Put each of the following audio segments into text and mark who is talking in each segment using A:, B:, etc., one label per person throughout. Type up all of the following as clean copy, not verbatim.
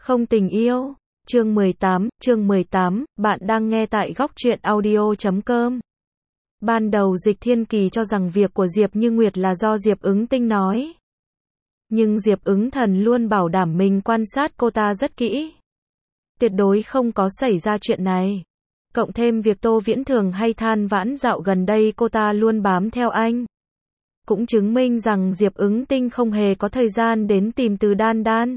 A: Không tình yêu. Chương 18, bạn đang nghe tại góc truyện audio.com. Ban đầu Dịch Thiên Kỳ cho rằng việc của Diệp Như Nguyệt là do Diệp Ứng Tinh nói. Nhưng Diệp Ứng Thần luôn bảo đảm mình quan sát cô ta rất kỹ. Tuyệt đối không có xảy ra chuyện này. Cộng thêm việc Tô Viễn Thường hay than vãn dạo gần đây cô ta luôn bám theo anh. Cũng chứng minh rằng Diệp Ứng Tinh không hề có thời gian đến tìm Từ Đan Đan.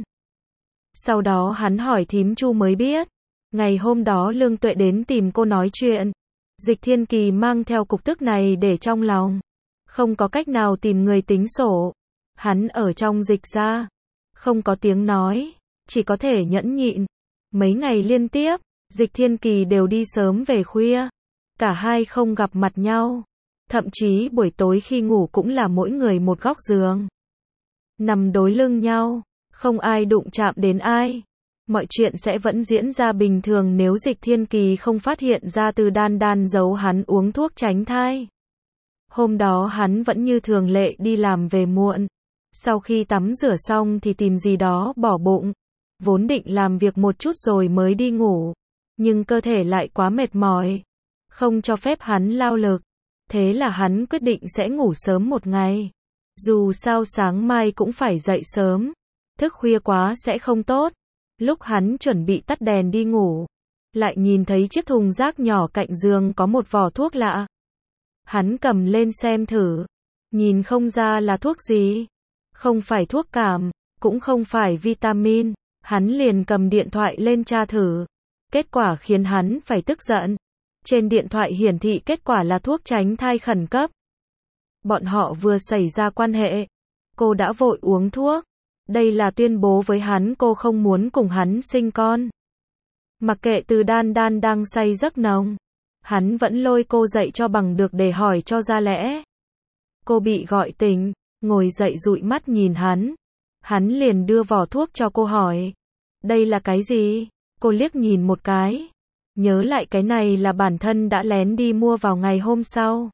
A: Sau đó hắn hỏi thím Chu mới biết. Ngày hôm đó Lương Tuệ đến tìm cô nói chuyện. Dịch Thiên Kỳ mang theo cục tức này để trong lòng. Không có cách nào tìm người tính sổ. Hắn ở trong dịch ra. Không có tiếng nói. Chỉ có thể nhẫn nhịn. Mấy ngày liên tiếp, Dịch Thiên Kỳ đều đi sớm về khuya. Cả hai không gặp mặt nhau. Thậm chí buổi tối khi ngủ cũng là mỗi người một góc giường. Nằm đối lưng nhau. Không ai đụng chạm đến ai. Mọi chuyện sẽ vẫn diễn ra bình thường nếu Dịch Thiên Kỳ không phát hiện ra Từ Đan Đan giấu hắn uống thuốc tránh thai. Hôm đó hắn vẫn như thường lệ đi làm về muộn. Sau khi tắm rửa xong thì tìm gì đó bỏ bụng. Vốn định làm việc một chút rồi mới đi ngủ. Nhưng cơ thể lại quá mệt mỏi. Không cho phép hắn lao lực. Thế là hắn quyết định sẽ ngủ sớm một ngày. Dù sao sáng mai cũng phải dậy sớm. Thức khuya quá sẽ không tốt. Lúc hắn chuẩn bị tắt đèn đi ngủ, lại nhìn thấy chiếc thùng rác nhỏ cạnh giường có một vỏ thuốc lạ. Hắn cầm lên xem thử. Nhìn không ra là thuốc gì. Không phải thuốc cảm, cũng không phải vitamin. Hắn liền cầm điện thoại lên tra thử. Kết quả khiến hắn phải tức giận. Trên điện thoại hiển thị kết quả là thuốc tránh thai khẩn cấp. Bọn họ vừa xảy ra quan hệ. Cô đã vội uống thuốc. Đây là tuyên bố với hắn cô không muốn cùng hắn sinh con. Mặc kệ Từ Đan Đan đang say giấc nồng, hắn vẫn lôi cô dậy cho bằng được để hỏi cho ra lẽ. Cô bị gọi tỉnh, ngồi dậy dụi mắt nhìn hắn. Hắn liền đưa vỏ thuốc cho cô hỏi. Đây là cái gì? Cô liếc nhìn một cái. Nhớ lại cái này là bản thân đã lén đi mua vào ngày hôm sau.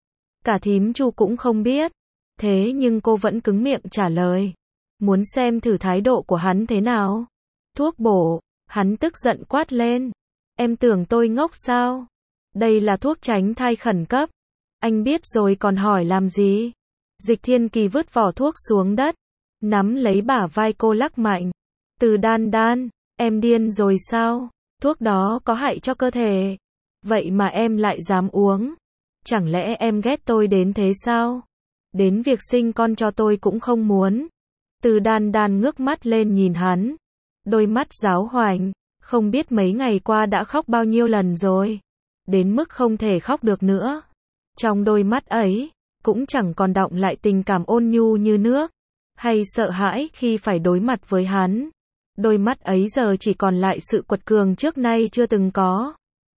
A: Cả thím Chu cũng không biết. Thế nhưng cô vẫn cứng miệng trả lời. Muốn xem thử thái độ của hắn thế nào. Thuốc bổ. Hắn tức giận quát lên. Em tưởng tôi ngốc sao? Đây là thuốc tránh thai khẩn cấp. Anh biết rồi còn hỏi làm gì? Dịch Thiên Kỳ vứt vỏ thuốc xuống đất. Nắm lấy bả vai cô lắc mạnh. Từ Đan Đan, em điên rồi sao? Thuốc đó có hại cho cơ thể. Vậy mà em lại dám uống. Chẳng lẽ em ghét tôi đến thế sao? Đến việc sinh con cho tôi cũng không muốn. Từ Đan Đan ngước mắt lên nhìn hắn. Đôi mắt giáo hoành. Không biết mấy ngày qua đã khóc bao nhiêu lần rồi. Đến mức không thể khóc được nữa. Trong đôi mắt ấy, cũng chẳng còn đọng lại tình cảm ôn nhu như nước. Hay sợ hãi khi phải đối mặt với hắn. Đôi mắt ấy giờ chỉ còn lại sự quật cường trước nay chưa từng có.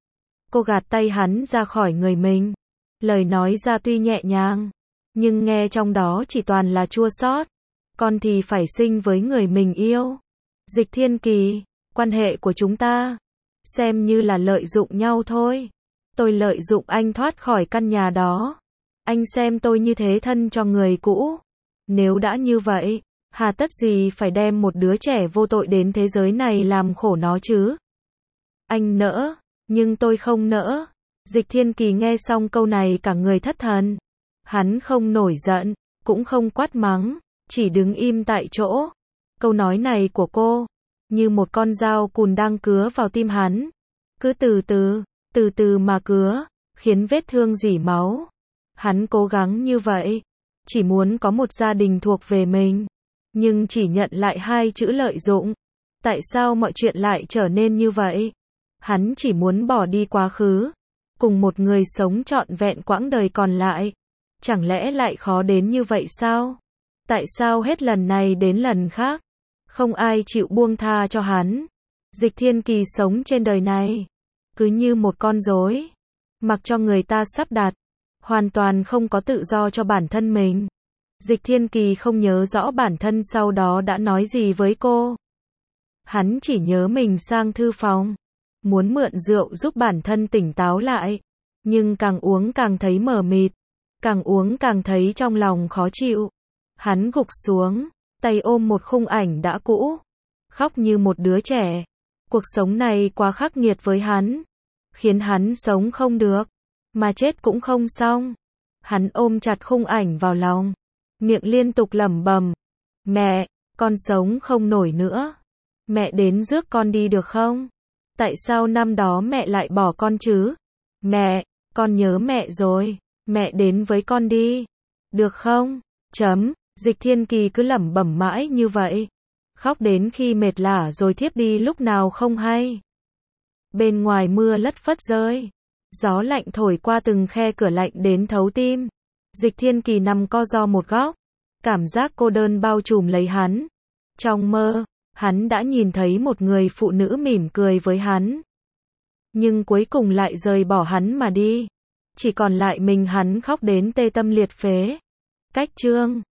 A: Cô gạt tay hắn ra khỏi người mình. Lời nói ra tuy nhẹ nhàng, nhưng nghe trong đó chỉ toàn là chua xót. Con thì phải sinh với người mình yêu. Dịch Thiên Kỳ, quan hệ của chúng ta xem như là lợi dụng nhau thôi. Tôi lợi dụng anh thoát khỏi căn nhà đó. Anh xem tôi như thế thân cho người cũ. Nếu đã như vậy, hà tất gì phải đem một đứa trẻ vô tội đến thế giới này làm khổ nó chứ? Anh nỡ, nhưng tôi không nỡ. Dịch Thiên Kỳ nghe xong câu này cả người thất thần. Hắn không nổi giận, cũng không quát mắng, chỉ đứng im tại chỗ. Câu nói này của cô, như một con dao cùn đang cứa vào tim hắn. Cứ từ từ mà cứa, khiến vết thương rỉ máu. Hắn cố gắng như vậy, chỉ muốn có một gia đình thuộc về mình. Nhưng chỉ nhận lại hai chữ lợi dụng. Tại sao mọi chuyện lại trở nên như vậy? Hắn chỉ muốn bỏ đi quá khứ, cùng một người sống trọn vẹn quãng đời còn lại. Chẳng lẽ lại khó đến như vậy sao? Tại sao hết lần này đến lần khác, không ai chịu buông tha cho hắn? Dịch Thiên Kỳ sống trên đời này, cứ như một con rối, mặc cho người ta sắp đặt, hoàn toàn không có tự do cho bản thân mình. Dịch Thiên Kỳ không nhớ rõ bản thân sau đó đã nói gì với cô. Hắn chỉ nhớ mình sang thư phòng, muốn mượn rượu giúp bản thân tỉnh táo lại. Nhưng càng uống càng thấy mờ mịt, càng uống càng thấy trong lòng khó chịu. Hắn gục xuống, tay ôm một khung ảnh đã cũ. khóc như một đứa trẻ. Cuộc sống này quá khắc nghiệt với hắn, khiến hắn sống không được, mà chết cũng không xong. Hắn ôm chặt khung ảnh vào lòng, miệng liên tục lẩm bẩm, mẹ, con sống không nổi nữa. Mẹ đến rước con đi được không? Tại sao năm đó mẹ lại bỏ con chứ? Mẹ, con nhớ mẹ rồi, mẹ đến với con đi, được không? Dịch Thiên Kỳ cứ lẩm bẩm mãi như vậy, khóc đến khi mệt lả rồi thiếp đi lúc nào không hay. Bên ngoài mưa lất phất rơi, gió lạnh thổi qua từng khe cửa lạnh đến thấu tim. Dịch Thiên Kỳ nằm co ro một góc, cảm giác cô đơn bao trùm lấy hắn. Trong mơ, hắn đã nhìn thấy một người phụ nữ mỉm cười với hắn, nhưng cuối cùng lại rời bỏ hắn mà đi. Chỉ còn lại mình hắn khóc đến tê tâm liệt phế. Cách chương